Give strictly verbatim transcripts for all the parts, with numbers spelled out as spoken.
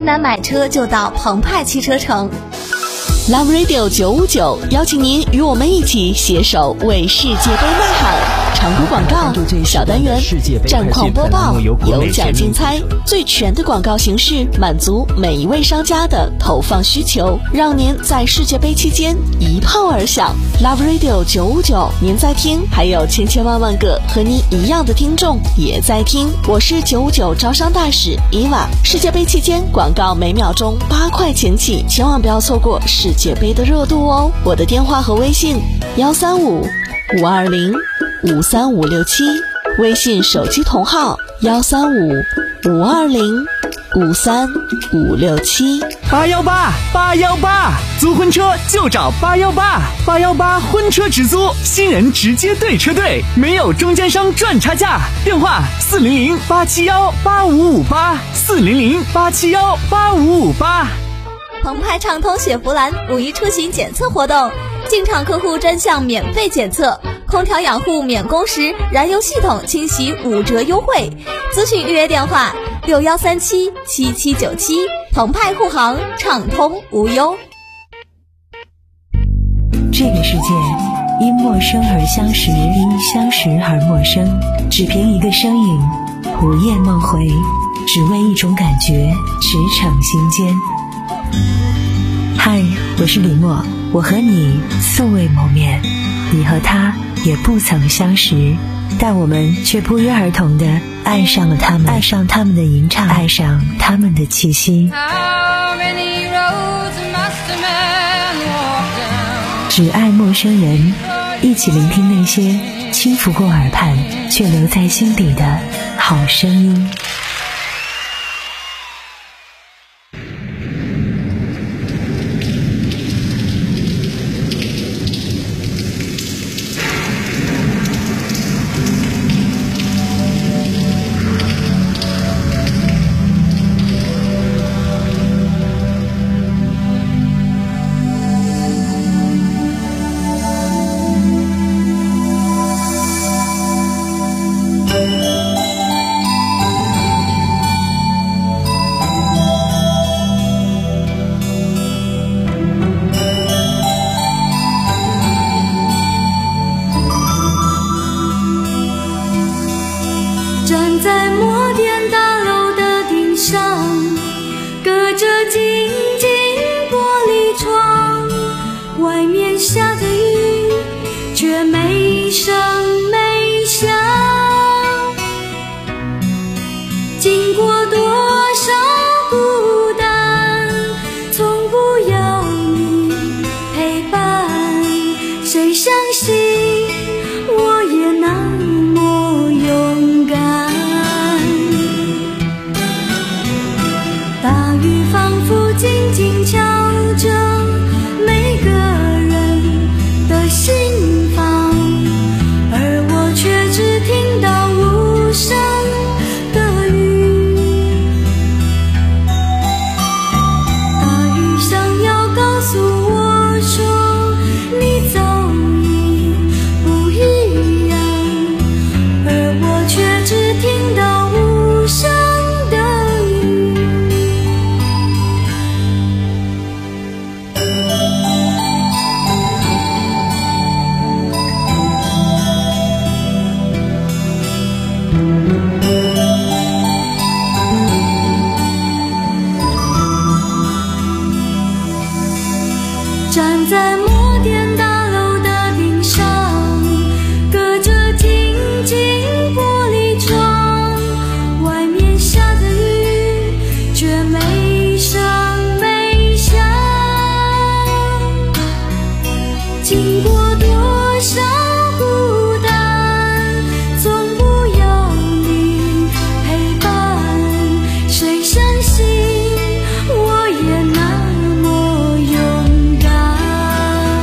南买车就到澎湃汽车城。 Love Radio 九五九邀请您与我们一起携手为世界杯呐喊。长途广告、小单元、战况播报、有奖竞猜，最全的广告形式，满足每一位商家的投放需求，让您在世界杯期间一炮而响。Love Radio 九五九，您在听，还有千千万万个和您一样的听众也在听。我是九五九招商大使伊娃。世界杯期间广告每秒钟八块钱起，千万不要错过世界杯的热度哦。我的电话和微信：幺三五五二零五三五六七，微信手机同号幺三五五二零五三五六七。 八幺八八幺八，租婚车就找八幺八，八幺八婚车直租，新人直接对车队，没有中间商赚差价。电话四零零八七幺八五五八，四零零八七幺八五五八。 澎湃畅通雪佛兰五一出行检测活动，进场客户专项免费检测，空调养护免工时，燃油系统清洗五折优惠。咨询预约电话六幺三七七七九七。澎湃护航，畅通无忧。 这个世界因陌生而相识，因相识而陌生。只凭一个声音，午夜梦回，只为一种感觉，驰骋心间。嗨，我是李默，我和你素未谋面，你和他也不曾相识，但我们却不约而同地爱上了他们，爱上他们的吟唱，爱上他们的气息。只爱陌生人，一起聆听那些轻拂过耳畔却留在心底的好声音。 站在摩天大楼的顶上，隔着静静玻璃窗，外面下着雨，却没声没响。经过多少孤单，从不要你陪伴，谁相信我也那么勇敢。大雨仿佛静静敲着每个人的心房，而我却只听到无声的雨。大雨想要告诉我说，你早已不一样，而我却只听到无声的雨。站在摩天大楼的顶上，隔着静静玻璃窗，外面下着雨，却没声没响。经过多少孤单，从不要你陪伴，谁相信我也那么勇敢。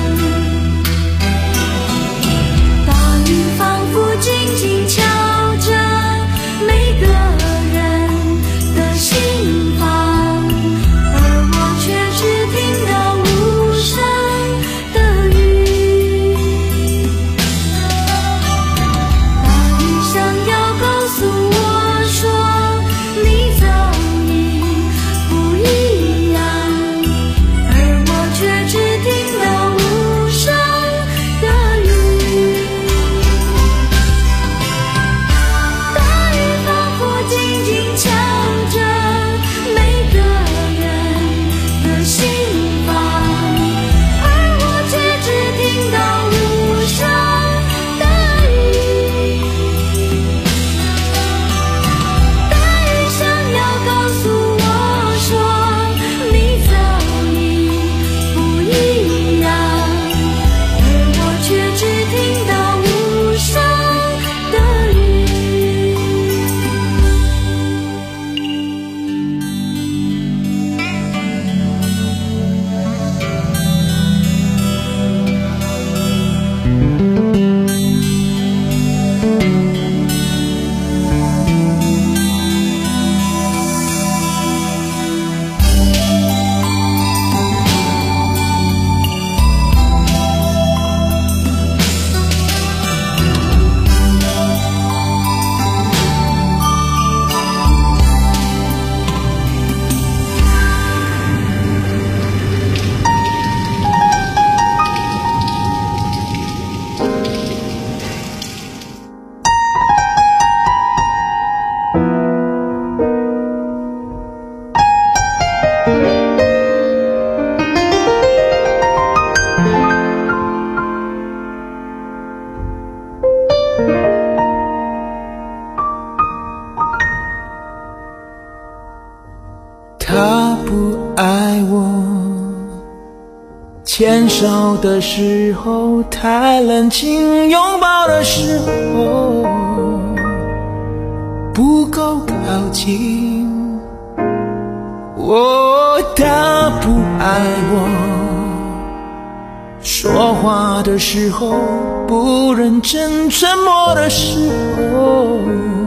他不爱我，牵手的时候太冷清，拥抱的时候不够靠近。哦，他不爱我，说话的时候不认真，沉默的时候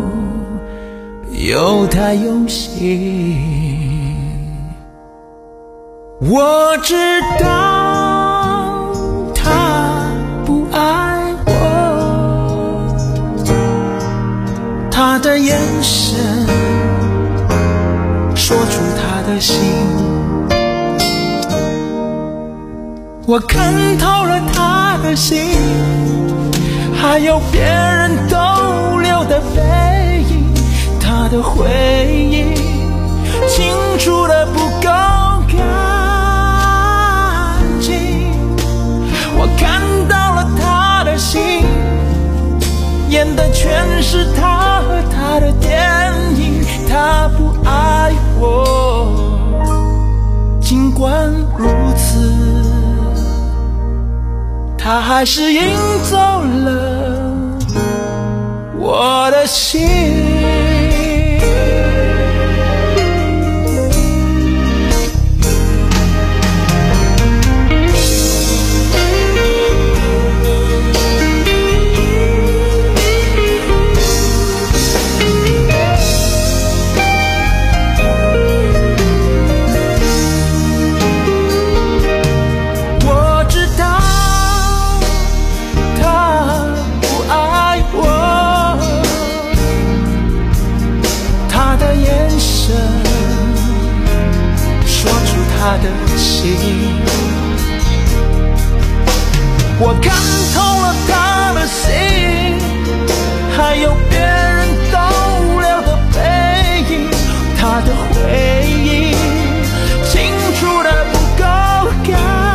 又太用心。我知道他不爱我，他的眼神说出他的心，我看透了他的心，还有别人逗留的背影，他的回忆清楚的不够我看到了他的心，演的全是他和他的电影。他不爱我，尽管如此，他还是赢走了我的心。他的心，我看透了他的心，还有别人逗留的背影，他的回忆清楚的不够干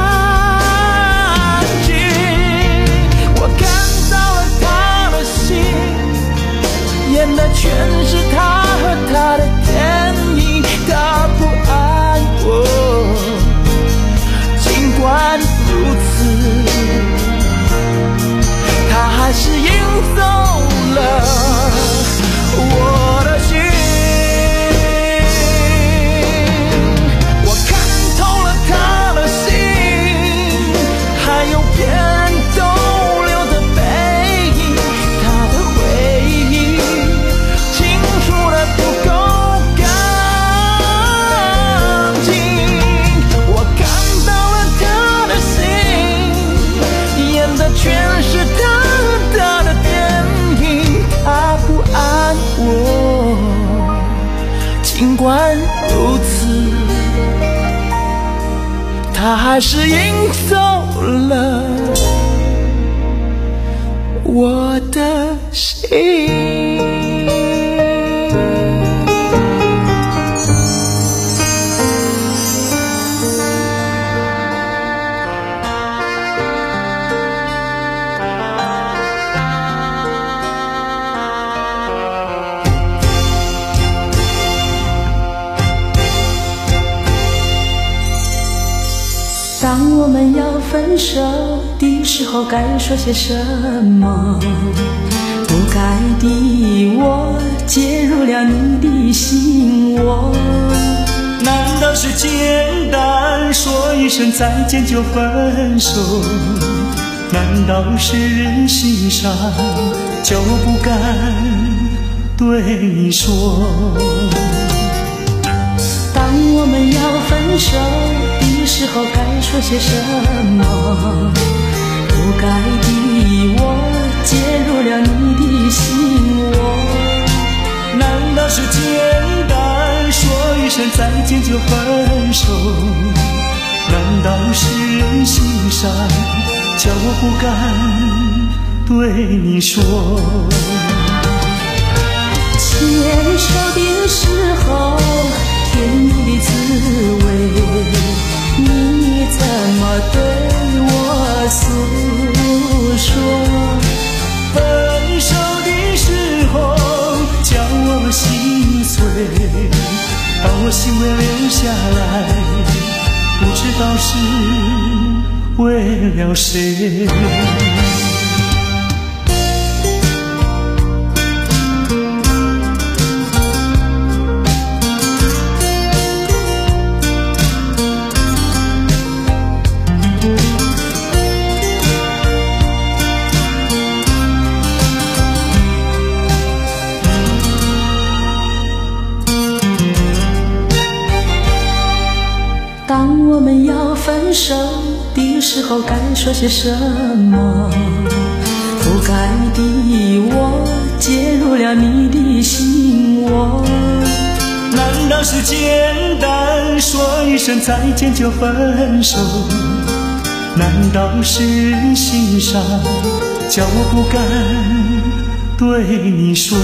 净。我看到了他的心，演的全是他和他的电影。他不爱我，尽管如此，他还是赢走了我的心。我看透了他的心，还有别人逗留的背影，他的回忆清楚的不够全是他他的电影。他不爱我，尽管如此，他还是赢走了我的心。 当我们要分手的时候，该说些什么？不该的我介入了你的心窝， 难道是简单说一声再见就分手？难道是人心上就不敢对你说？ 当我们要分手的时候，该说些什么？不该的我介入了你的心窝， 难道是简单说一声再见就分手？难道是人心上就不敢对你说？ 牵手的时候甜蜜的滋味， 道是为了谁。 当我们要分手的时候，该说些什么？不该的我介入了你的心窝。 难道是简单说一声再见就分手？难道是心伤叫我不敢对你说？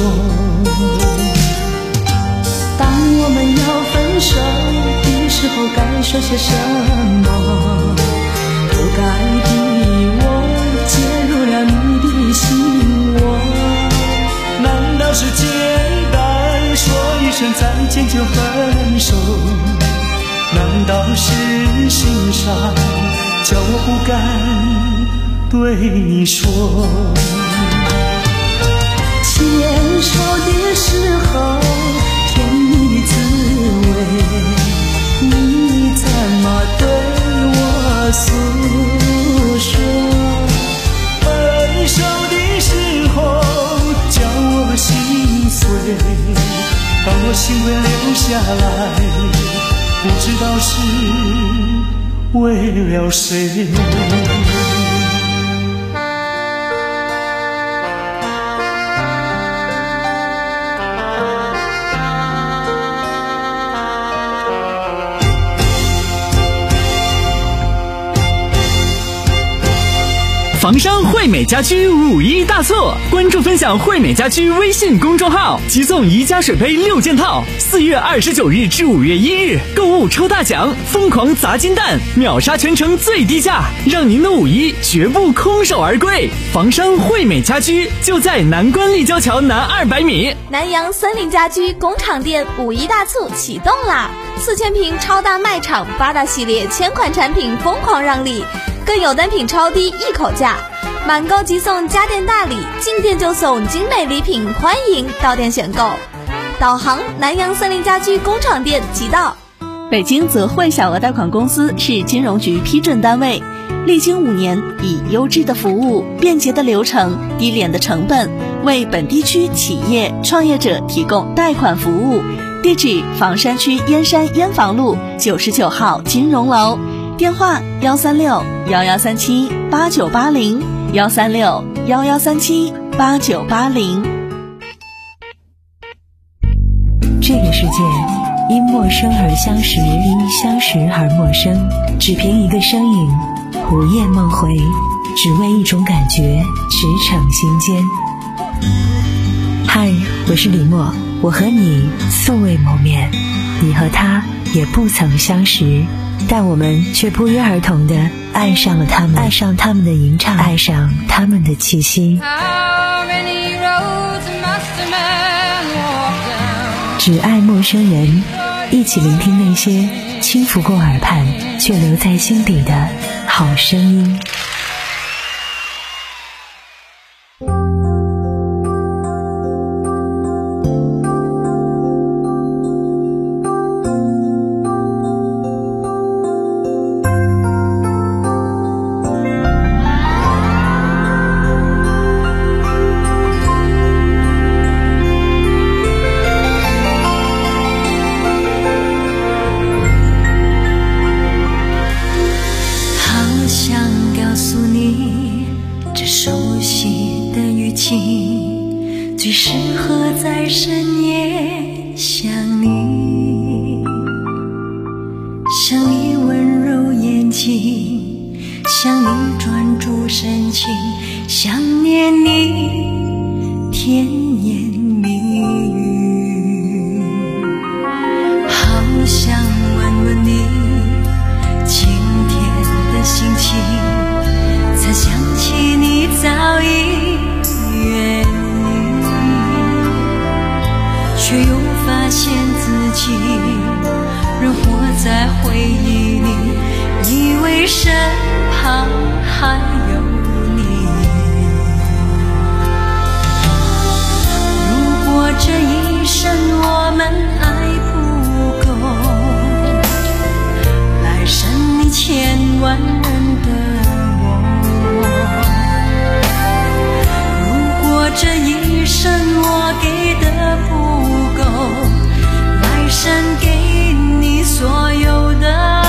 当我们要分手的时候，该说些什么？不该的我介入了你的心窝。 难道是简单说一声再见就分手？难道是心伤叫我不敢对你说？ 牵手的时候甜蜜的滋味，你怎么对我诉说？ 分手的时候叫我心碎，当我心会流下来，不知道是为了谁。 房商惠美家居五一大促，关注分享惠美家居微信公众号，即送宜家水杯六件套。四月二十九日至五月一日，购物抽大奖，疯狂砸金蛋，秒杀全城最低价，让您的五一绝不空手而归。房商惠美家居就在南关立交桥南二百米。 南阳森林家居工厂店五一大促启动啦！四千平超大卖场，八大系列千款产品疯狂让利。更有单品超低一口价，满购即送家电大礼，进店就送精美礼品，欢迎到店选购。导航南阳森林家居工厂店即到。 北京泽惠小额贷款公司是金融局批准单位，历经五年，以优质的服务、便捷的流程、低廉的成本，为本地区企业创业者提供贷款服务。地址：房山区燕山燕房路九十九号金融楼。电话：幺三六幺幺三七八九八零，幺三六幺幺三七八九八零。 这个世界因陌生而相识，因相识而陌生。只凭一个声音，午夜梦回，只为一种感觉，驰骋心间。嗨，我是李默，我和你素未谋面，你和他也不曾相识。但我们却不约而同地爱上了他们，爱上他们的吟唱，爱上他们的气息。只爱陌生人，一起聆听那些轻拂过耳畔却留在心底的好声音。 最适合在深夜想你，想你温柔眼睛，想你专注深情，想念你甜言蜜语，好想问问你今天的心情，才想起你早已远离，却又发现自己仍活在回忆里。 身旁还有你。如果这一生我们爱不够，来生你千万人的我。如果这一生我给的不够，来生给你所有的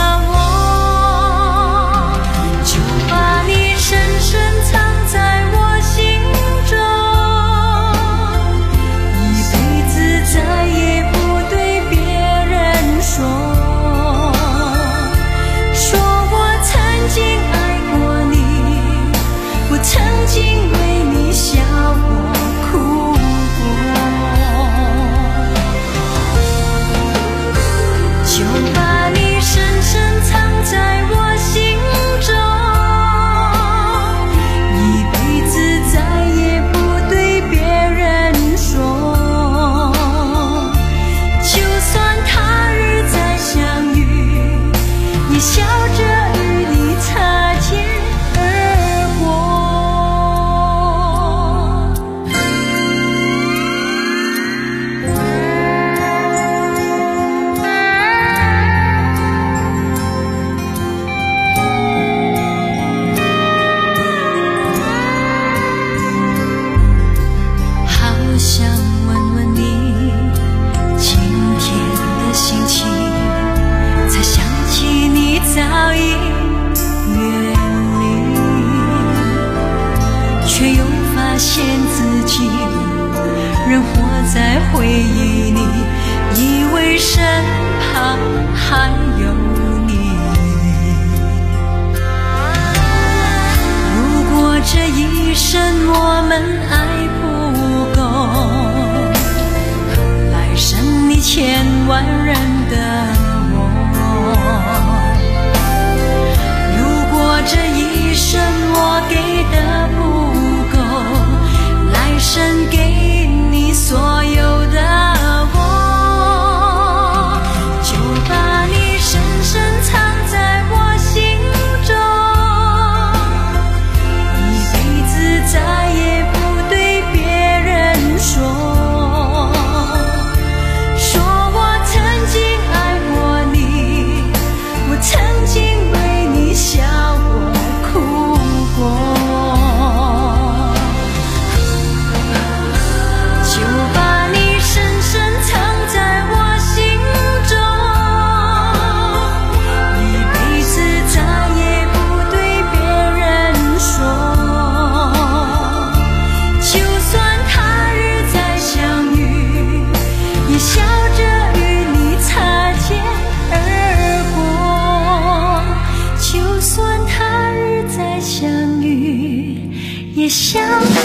在回忆里，以为身旁还有你。如果这一生我们爱不够，来生你千万人的我。如果这一生我给的不够，来生给你所有的我，就把你深深藏在我心中，一辈子再也不对别人说，说我曾经爱过你，我曾经为你笑过哭过。也笑着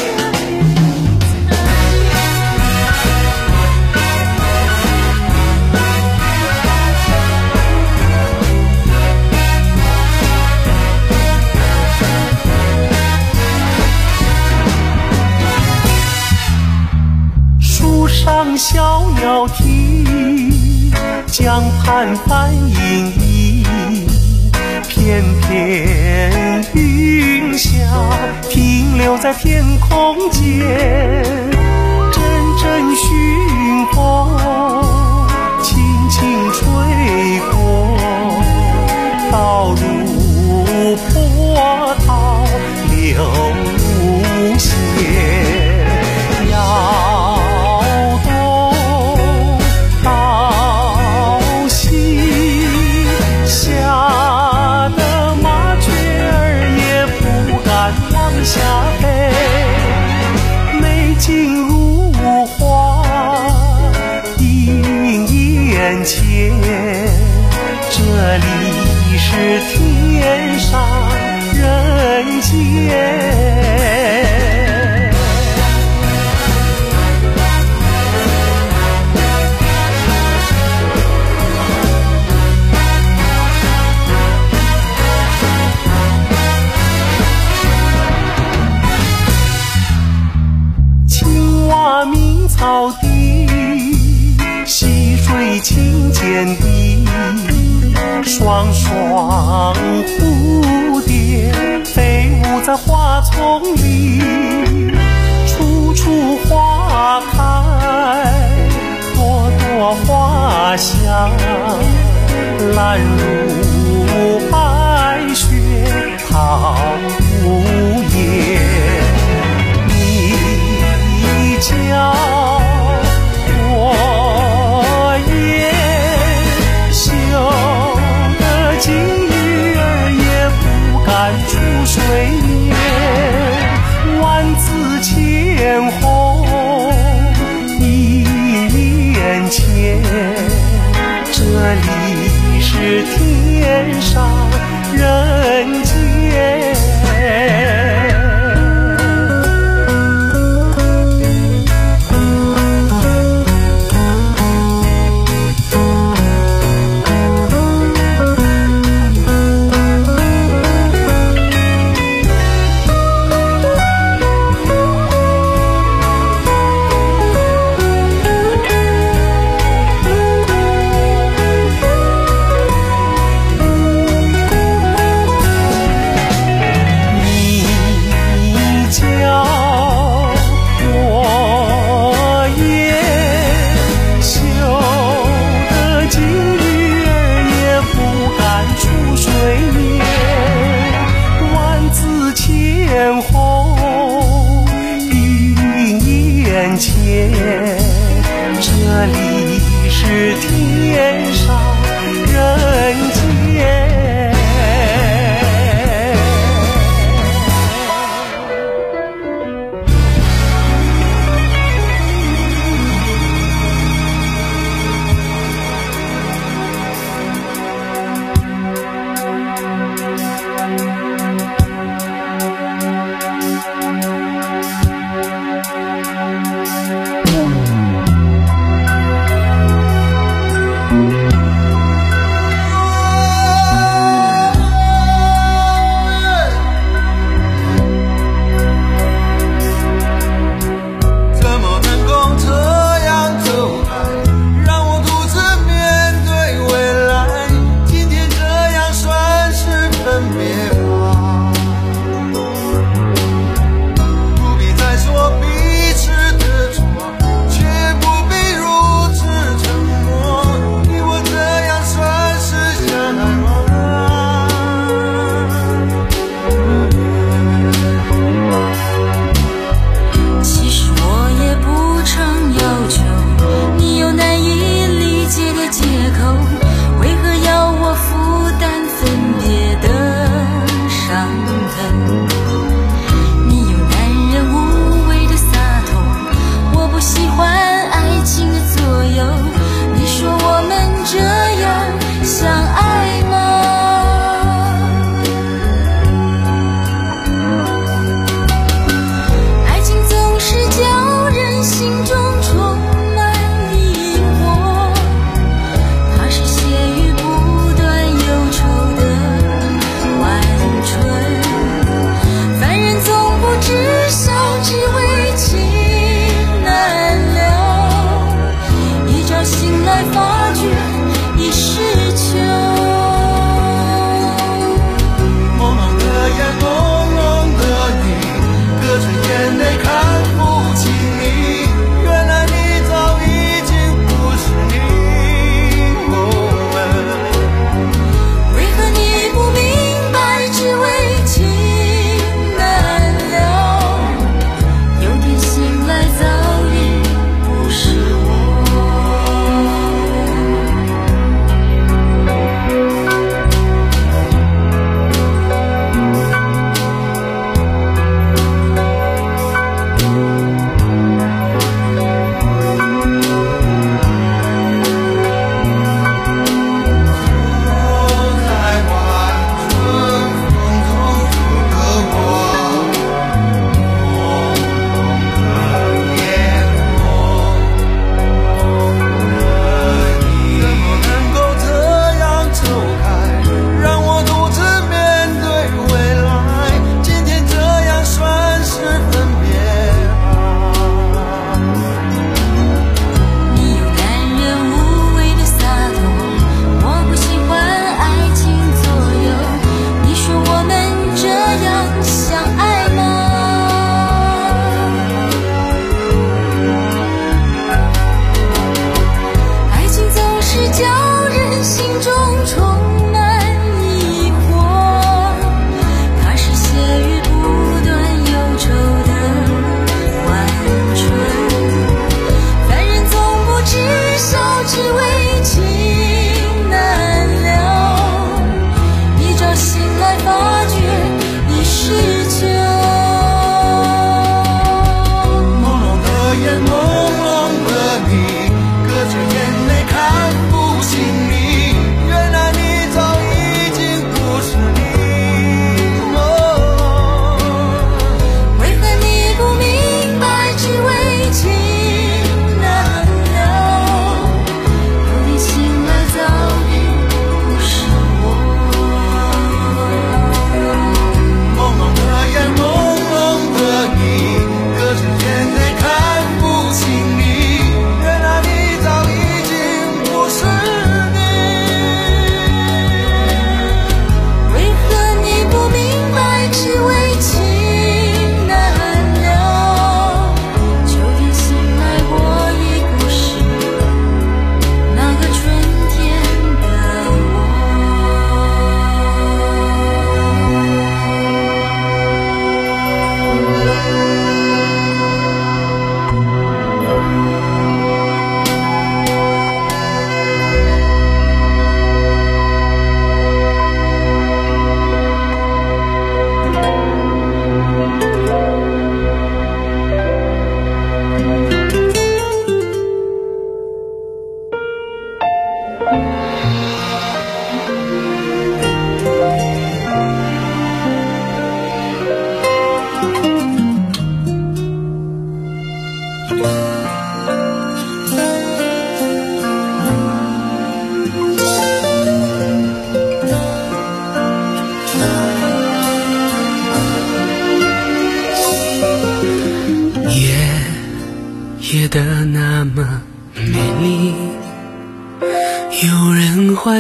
树上小鸟啼，江畔帆影移，片片云霞停留在天空间，阵阵熏风轻轻吹过，道路波涛流泻，摇东倒西，吓得麻雀儿也不敢往下飞，美景如画映眼前，这里是天上人间。明草地，溪水清见地，双双双蝴蝶飞舞在花丛里，处处花开，朵朵花香，兰如白雪桃无叶。你教我也羞得金鱼儿也不敢出水面，万紫千红一面前，这里是天上人间。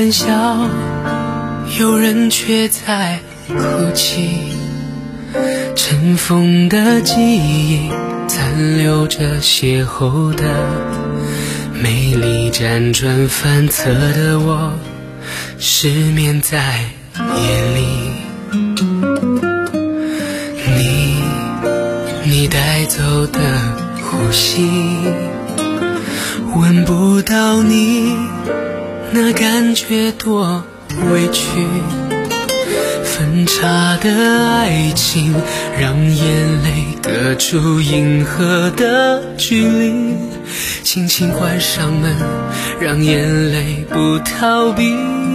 欢笑，有人却在哭泣。尘封的记忆，残留着邂逅的美丽，辗转反侧的我，失眠在夜里。你，你带走的呼吸，闻不到你，那感觉多委屈。分岔的爱情，让眼泪隔出银河的距离。轻轻关上门，让眼泪不逃避。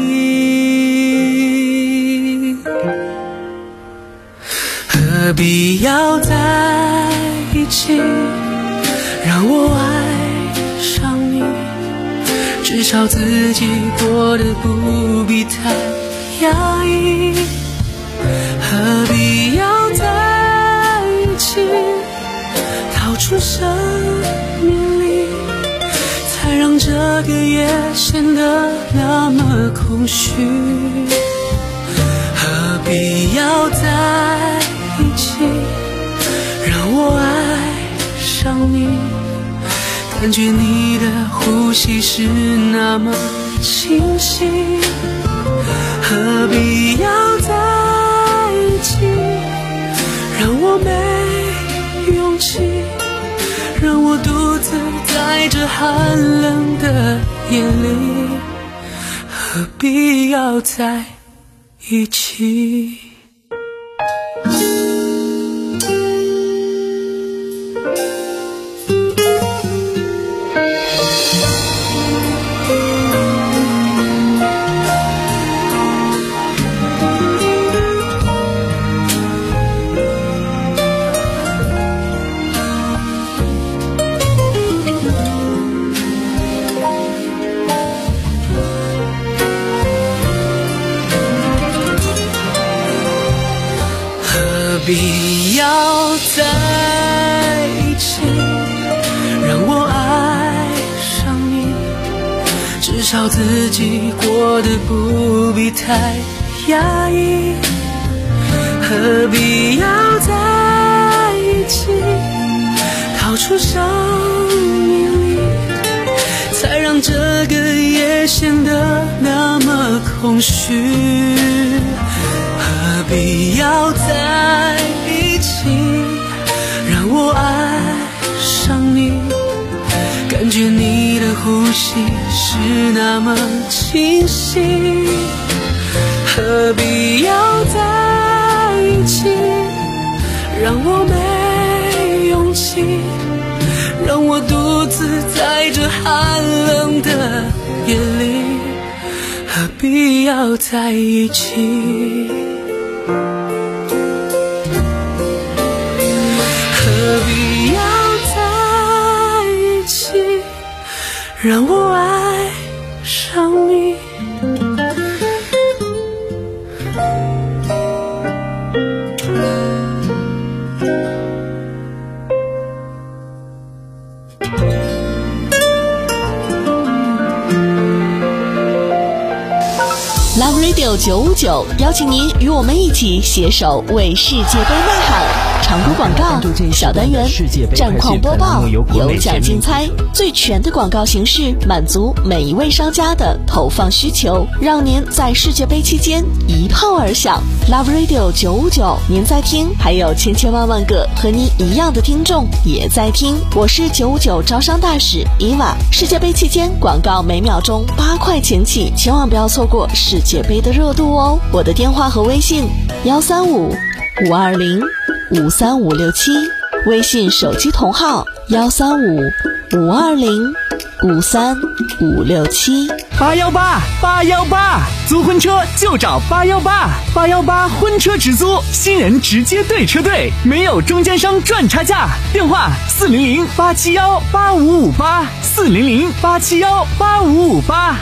何必要在一起，让我爱上你，至少自己过得不必太压抑。何必要在一起，逃出生命里，才让这个夜显得那么空虚。何必要在一起，让我爱上你，感觉你的呼吸是那么清晰。何必要在一起，让我没勇气，让我独自在这寒冷的夜里。何必要在一起。何必要在一起，让我爱上你，至少自己过得不必太压抑。何必要在一起，逃出生命里，才让这个夜显得那么空虚。何必要在一起，让我爱上你，感觉你的呼吸是那么清晰。何必要在一起，让我没勇气，让我独自在这寒冷的夜里。何必要在一起，何必要在一起，让我爱上你。 Love Radio 九五九邀请您与我们一起携手为世界杯呐喊。常规广告、小单元、战况播报、有奖竞猜，最全的广告形式，满足每一位商家的投放需求，让您在世界杯期间一炮而响。Love Radio 九五九，您在听，还有千千万万个和您一样的听众也在听。我是九五九招商大使伊娃。世界杯期间广告每秒钟八块钱起，千万不要错过世界杯的热度哦。我的电话和微信幺三五五二零五三五六七，微信手机同号幺三五五二零五三五六七。 八幺八八幺八，租婚车就找八幺八，八幺八婚车直租，新人直接对车队，没有中间商赚差价。电话四零零八七幺八五五八，四零零八七幺八五五八。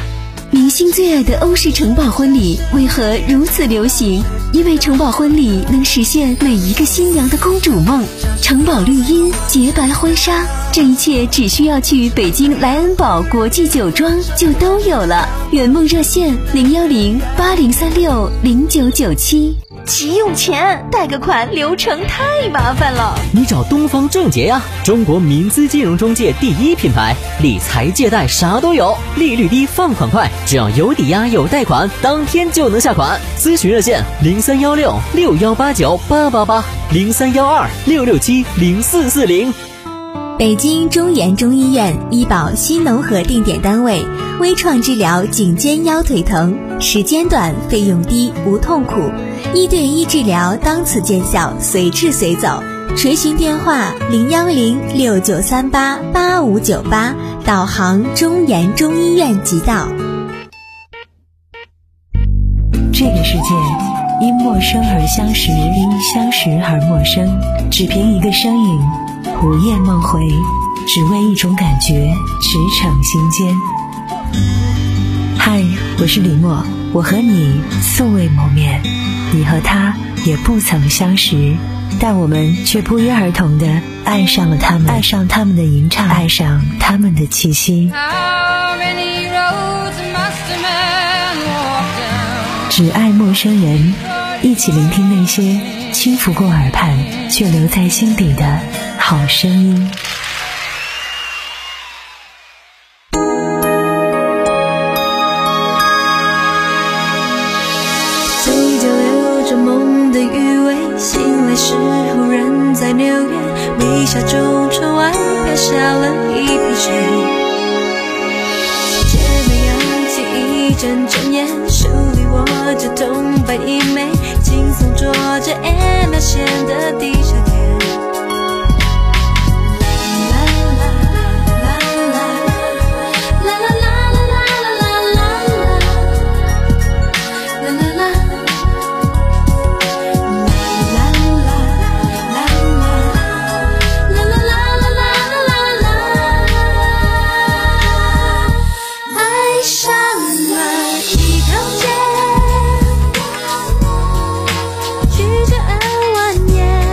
明星最爱的欧式城堡婚礼为何如此流行？因为城堡婚礼能实现每一个新娘的公主梦。城堡绿茵，洁白婚纱，这一切只需要去北京莱恩堡国际酒庄就都有了。圆梦热线零幺零八零三六零九九七。 急用钱，贷个款流程太麻烦了。 你找东方正杰呀，中国民资金融中介第一品牌，理财借贷啥都有，利率低，放款快，只要有抵押有贷款，当天就能下款。咨询热线零三幺六六幺八九八八八零三幺二六六七零四四零。 北京中研中医院医保新农合定点单位，微创治疗颈肩腰腿疼，时间短，费用低，无痛苦，一对一治疗当此见效，随治随走。垂询电话零幺零六九三八八五九八，导航中研中医院即到。 这个世界因陌生而相识，因相识而陌生，只凭一个身影，午夜梦回，只为一种感觉，驰骋心间。嗨，我是李默，我和你素未谋面，你和他也不曾相识，但我们却不约而同地爱上了他们，爱上他们的吟唱，爱上他们的气息。只爱陌生人，一起聆听那些轻拂过耳畔却留在心底的好声音。 嘴角留着梦的余味，醒来时忽然在纽约，微笑中窗外飘下了一滴水。姐妹扬起一阵阵烟，手里握着东北一枚，轻松坐着 Anna 县的地下铁。曲折而蜿蜒，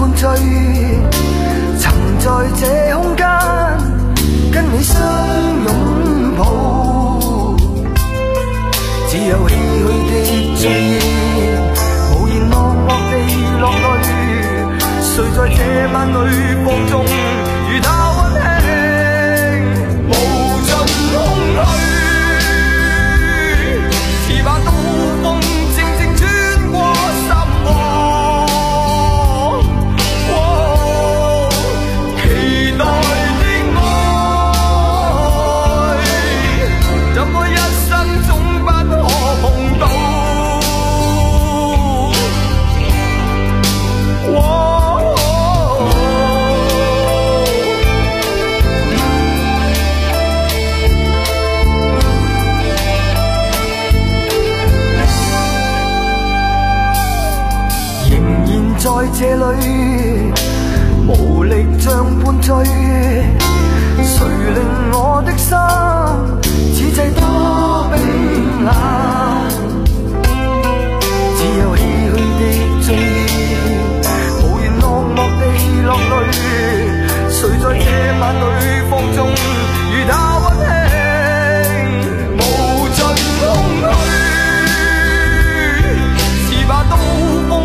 半醉，曾在这空間跟你相擁抱，只有唏噓的醉意，無言落寞地落淚，誰在這晚裏放縱，如他溫馨，無盡空虛，似把刀鋒靜靜穿過心窩，哦，期待的愛，怎麼一生總不可碰到，哦在這裏無力像半醉，誰令我的心此際多冰冷，只有唏噓的醉意，無言落寞地落淚，誰在這晚裏放縱，如他溫馨，無盡空虛，似把刀鋒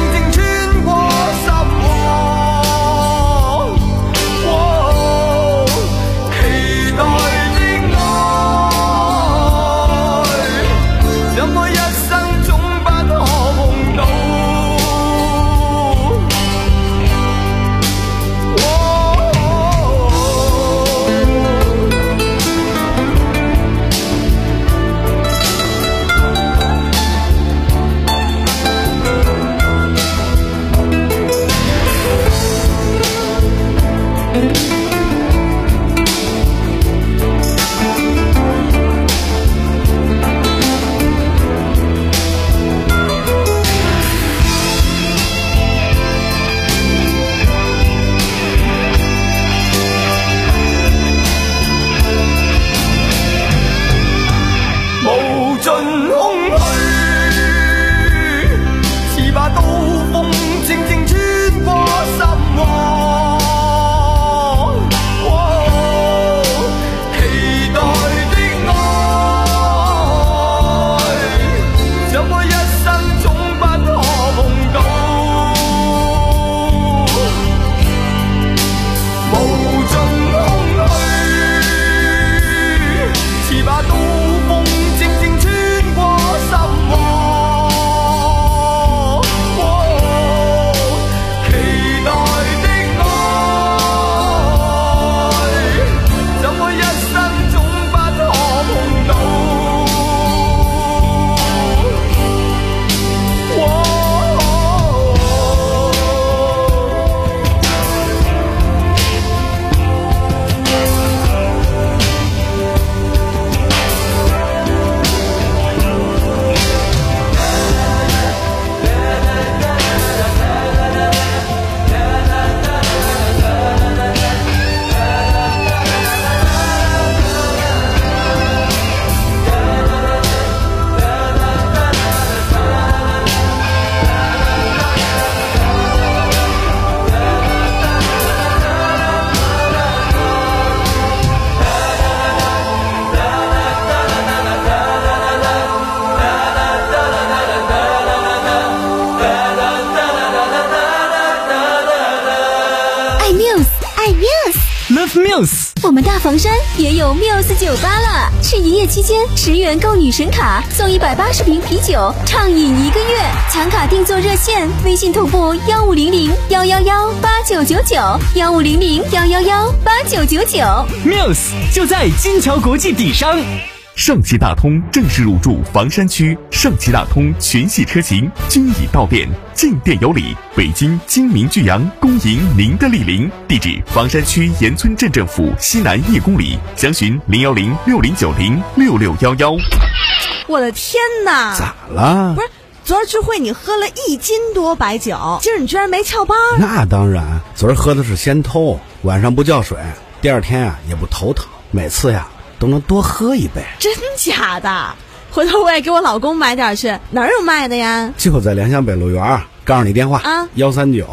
我们大房山也有 Muse 酒吧了，是营业期间十元购女神卡送一百八十瓶啤酒，畅饮一个月。抢卡订座热线：微信同步幺五零零幺幺幺八九九九幺五零零幺幺幺八九九九。 Muse 就在金桥国际底商。 上汽大通正式入驻房山区，上汽大通全系车型均已到店，进店有礼。北京精明巨阳恭迎您的莅临，地址房山区盐村镇政府西南一公里，详询零幺零六零九零六六幺幺。 我的天哪！ 咋了？ 不是，昨儿聚会你喝了一斤多白酒，今儿你居然没翘班？ 那当然，昨儿喝的是仙偷，晚上不叫水，第二天啊也不头疼，每次呀都能多喝一杯。 真假的？回头我也给我老公买点去，哪儿有卖的呀？ 就在良乡北路园，告诉你电话啊，幺三九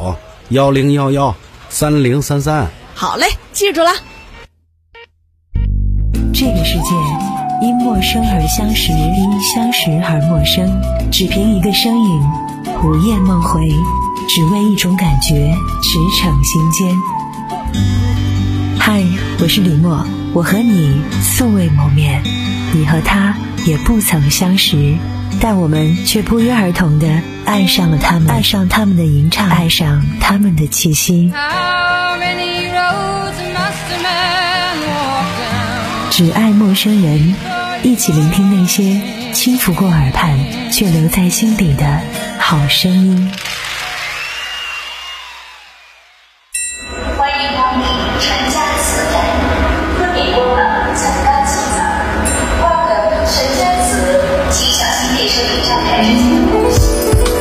幺零幺幺三零三三。 好嘞，记住了。 这个世界因陌生而相识，因相识而陌生，只凭一个身影，午夜梦回，只为一种感觉，驰骋心间。嗨，我是李默，我和你素未谋面，你和他也不曾相识，但我们却不约而同地爱上了他们，爱上他们的吟唱，爱上他们的气息。只爱陌生人，一起聆听那些轻拂过耳畔却留在心底的好声音。 欢迎光临陈家祠站，特别播放讲钢琴早。Welcome to 陈家祠，请小心列车离站台之前的呼吸。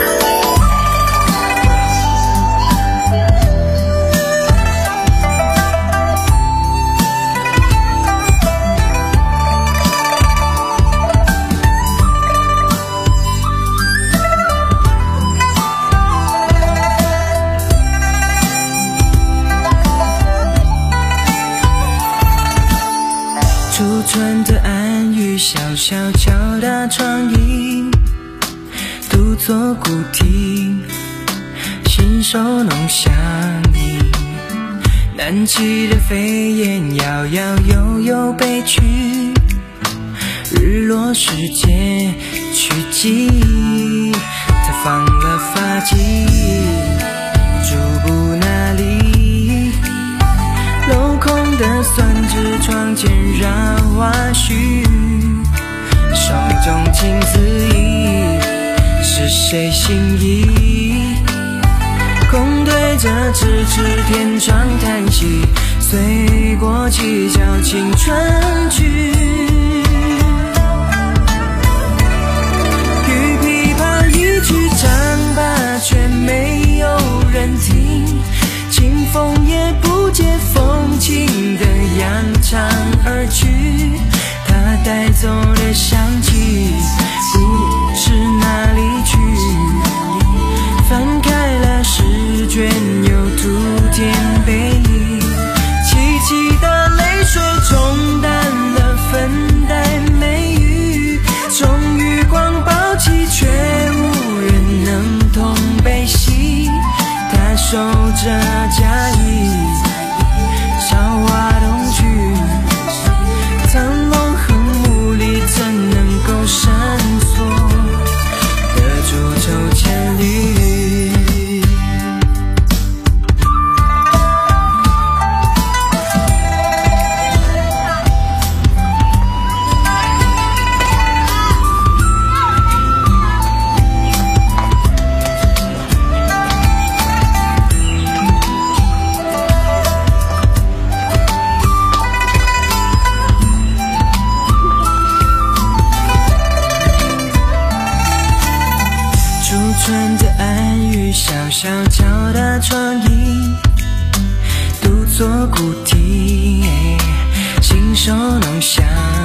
小小敲打窗棂，独坐古亭，信手弄香意。燃起的飞烟摇摇悠悠北去，日落时节去迹。他放了发髻，足步那里，镂空的酸枝窗前绕花絮。手中情字意，是谁心意？空对着咫尺天窗叹息，随过几角青春去。与琵琶一曲唱罢，却没有人听。清风也不解风情的扬长而去。他带走的香气，不知哪里去。翻开了诗卷，又徒添悲意。凄凄的泪水冲淡了粉黛美玉，终于光抱起，却无人能同悲喜。他守着佳意，韶华东去。怎能够伸缩，得出走千里。春的暗语，小小敲打窗棂，独坐古亭，信手弄香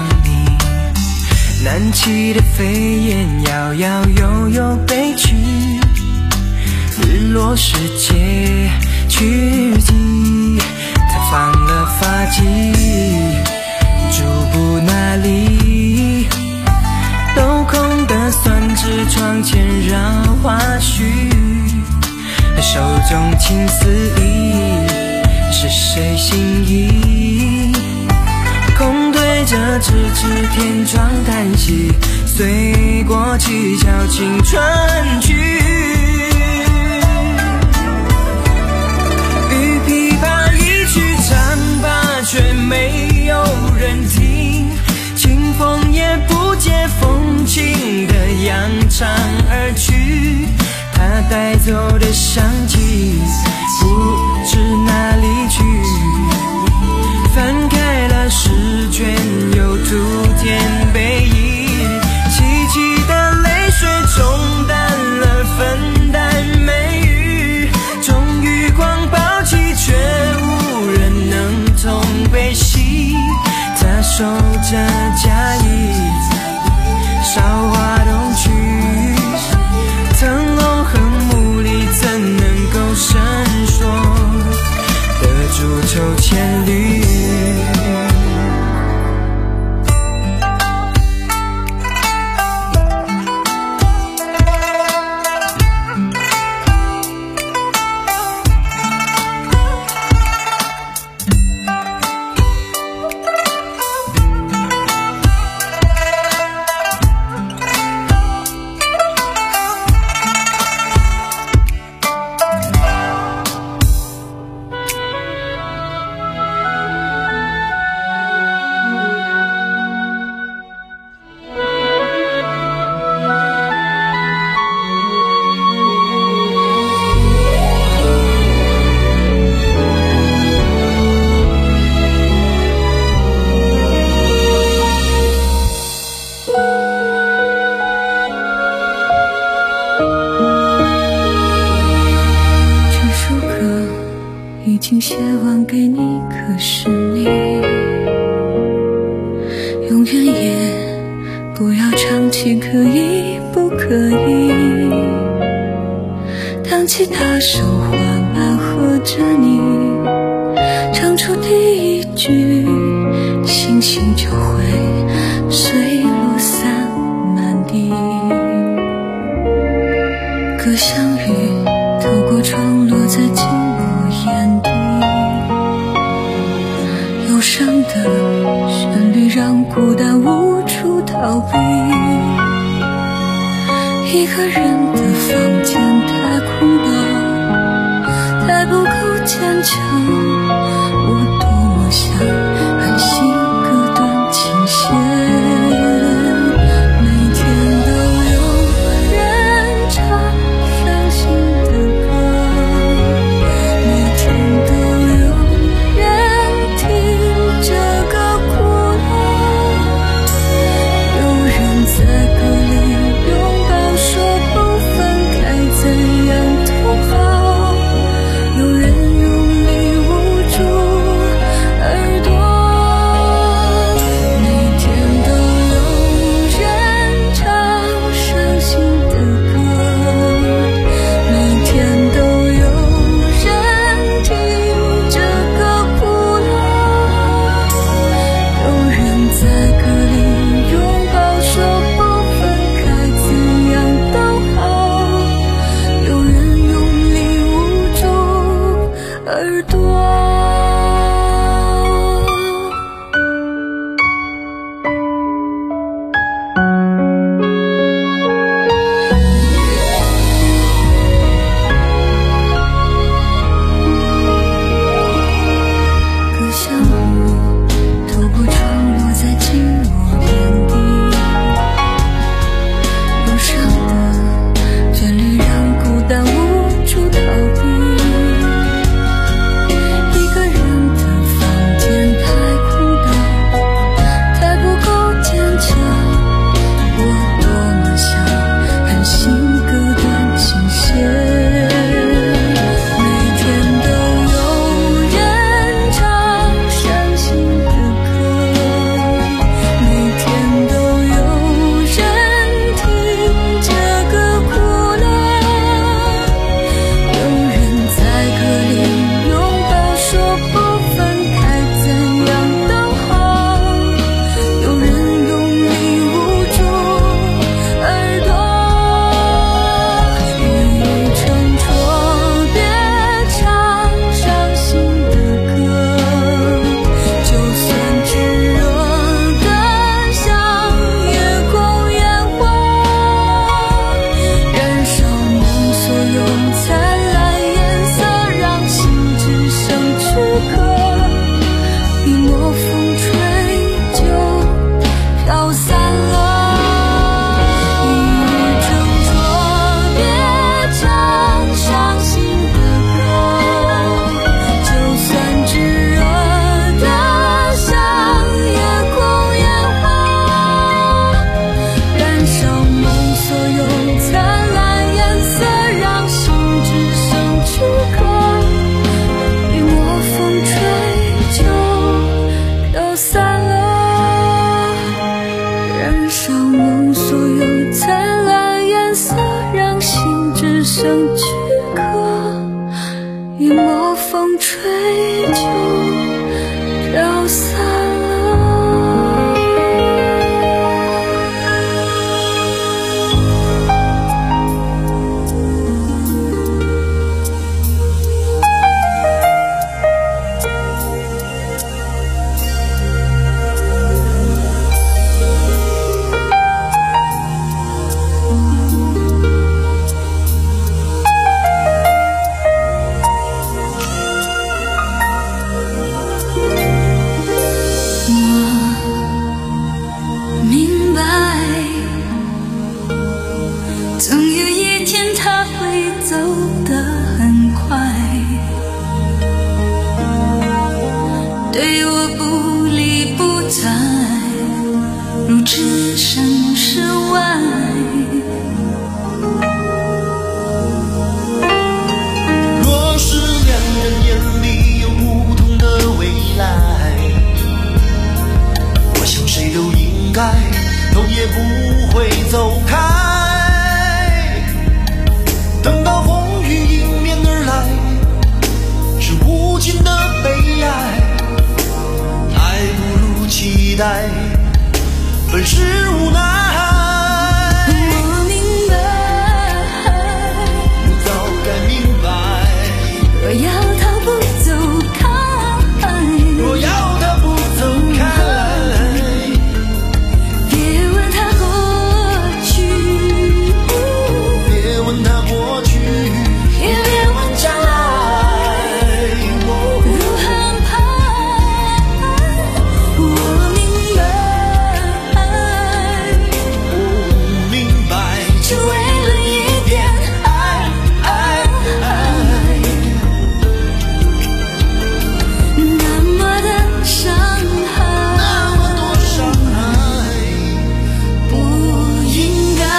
意。燃起的飞烟摇摇悠悠北去，日落时节去迹。他放了发髻，足步那里，镂空的酸枝窗前绕花絮。手中情丝意，是谁心意？空对着咫尺天窗叹息，随过几角青春去。与琵琶一曲唱罢，却没有人听。清风也不解风情的扬长而去。他带走的香气，不知哪里去。翻开了诗卷，又徒添悲意。凄凄的泪水冲淡了粉黛美玉，终于光抱起，却无人能同悲喜。他守着佳意，韶华东去。腾龙和木里怎能够伸缩？ 永远也不要唱起可以不可以。当吉他手缓慢和着你唱出第一句，星星就会碎落散满地。歌像雨透过窗落在寂寞眼底，忧伤的旋律让孤单无处逃避。一个人的房间太空荡，太不够坚强，我多么想狠心割断琴弦。每天都有人唱伤心的歌，每天都有人听这个哭闹，有人在歌里拥抱说不分开怎样都好，有人用力捂住耳朵。每天都有人唱伤心的歌，每天都有人听这个哭闹，有人在歌里拥抱说不分开怎样都好，有人用力捂住耳朵。歌像雨透过窗落在寂寞遍地，忧伤的旋律让孤单无处逃避。一个人的房间太空荡，太不够坚强，我多么想狠心割断琴弦。每天都有人唱伤心的歌，每天都有人听这个哭闹，有人在歌里拥抱说不分开怎样都好，有人用力捂住耳朵。雨沉着别唱伤心的歌，就算炙热的像夜空烟火，燃烧梦所有灿烂颜色，让心只剩躯壳，一抹风吹就飘散了。雨沉着别唱伤心的歌，就算炙热的像夜空烟火，燃烧梦所有灿烂颜色，让心只剩躯壳，一抹风吹就飘散了。燃烧梦所有灿烂颜色，让心只剩躯壳，一抹风吹就飘散了。我明白，总有一天他会走得很快，对我不理不睬，如置身事外。 若是两人眼里有不同的未来，我想谁都应该，头也不会走开。等到风雨迎面而来，是无尽的悲哀。爱不如期待，本是无奈。 我明白， 早该明白， 若要他不走开， 若要他不走开， 别问他过去， 别问他过去， 也别问将来如何安排。我明白， 我明白， 只为了一点爱，爱，爱，那么的伤害， 那么多伤害， 不应该。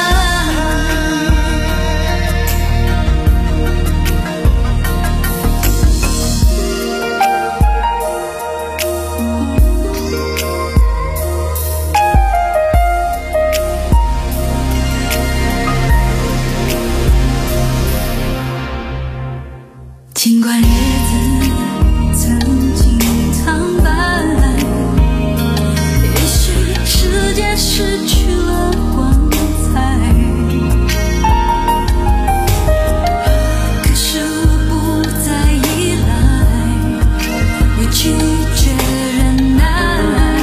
尽管日子曾经苍白，也许世界失去了光彩，可是我不再依赖，也拒绝忍耐。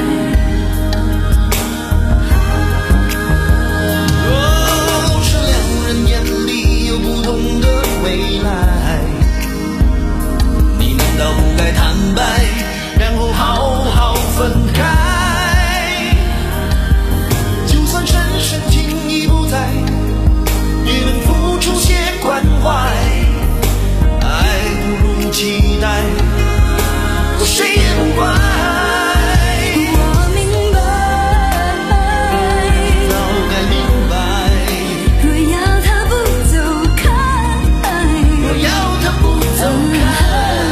若是两人眼里有不同的未来，你难道不该坦白，然后好好分开？就算深深情意不在，也能付出些关怀。爱不如期待，我谁也不怪。 我明白， 早该明白， 若要他不走开， 若要他不走开，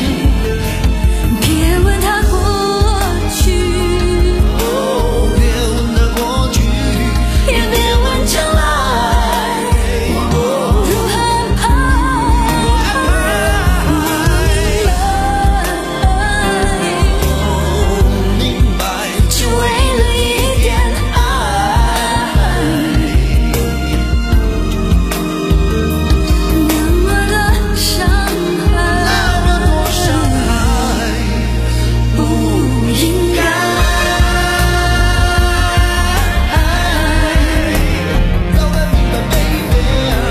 别问他过去， 哦，别问他过去， 也别问将来如何安排。 我明白， 只为了一点爱，那么的伤害， 那么多伤害， 不应该。 早该明白 baby。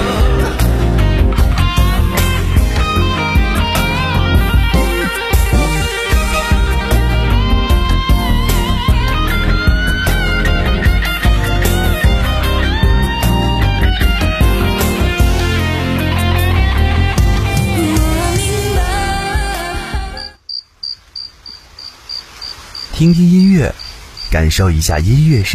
我明白。 听听音乐，感受一下音乐世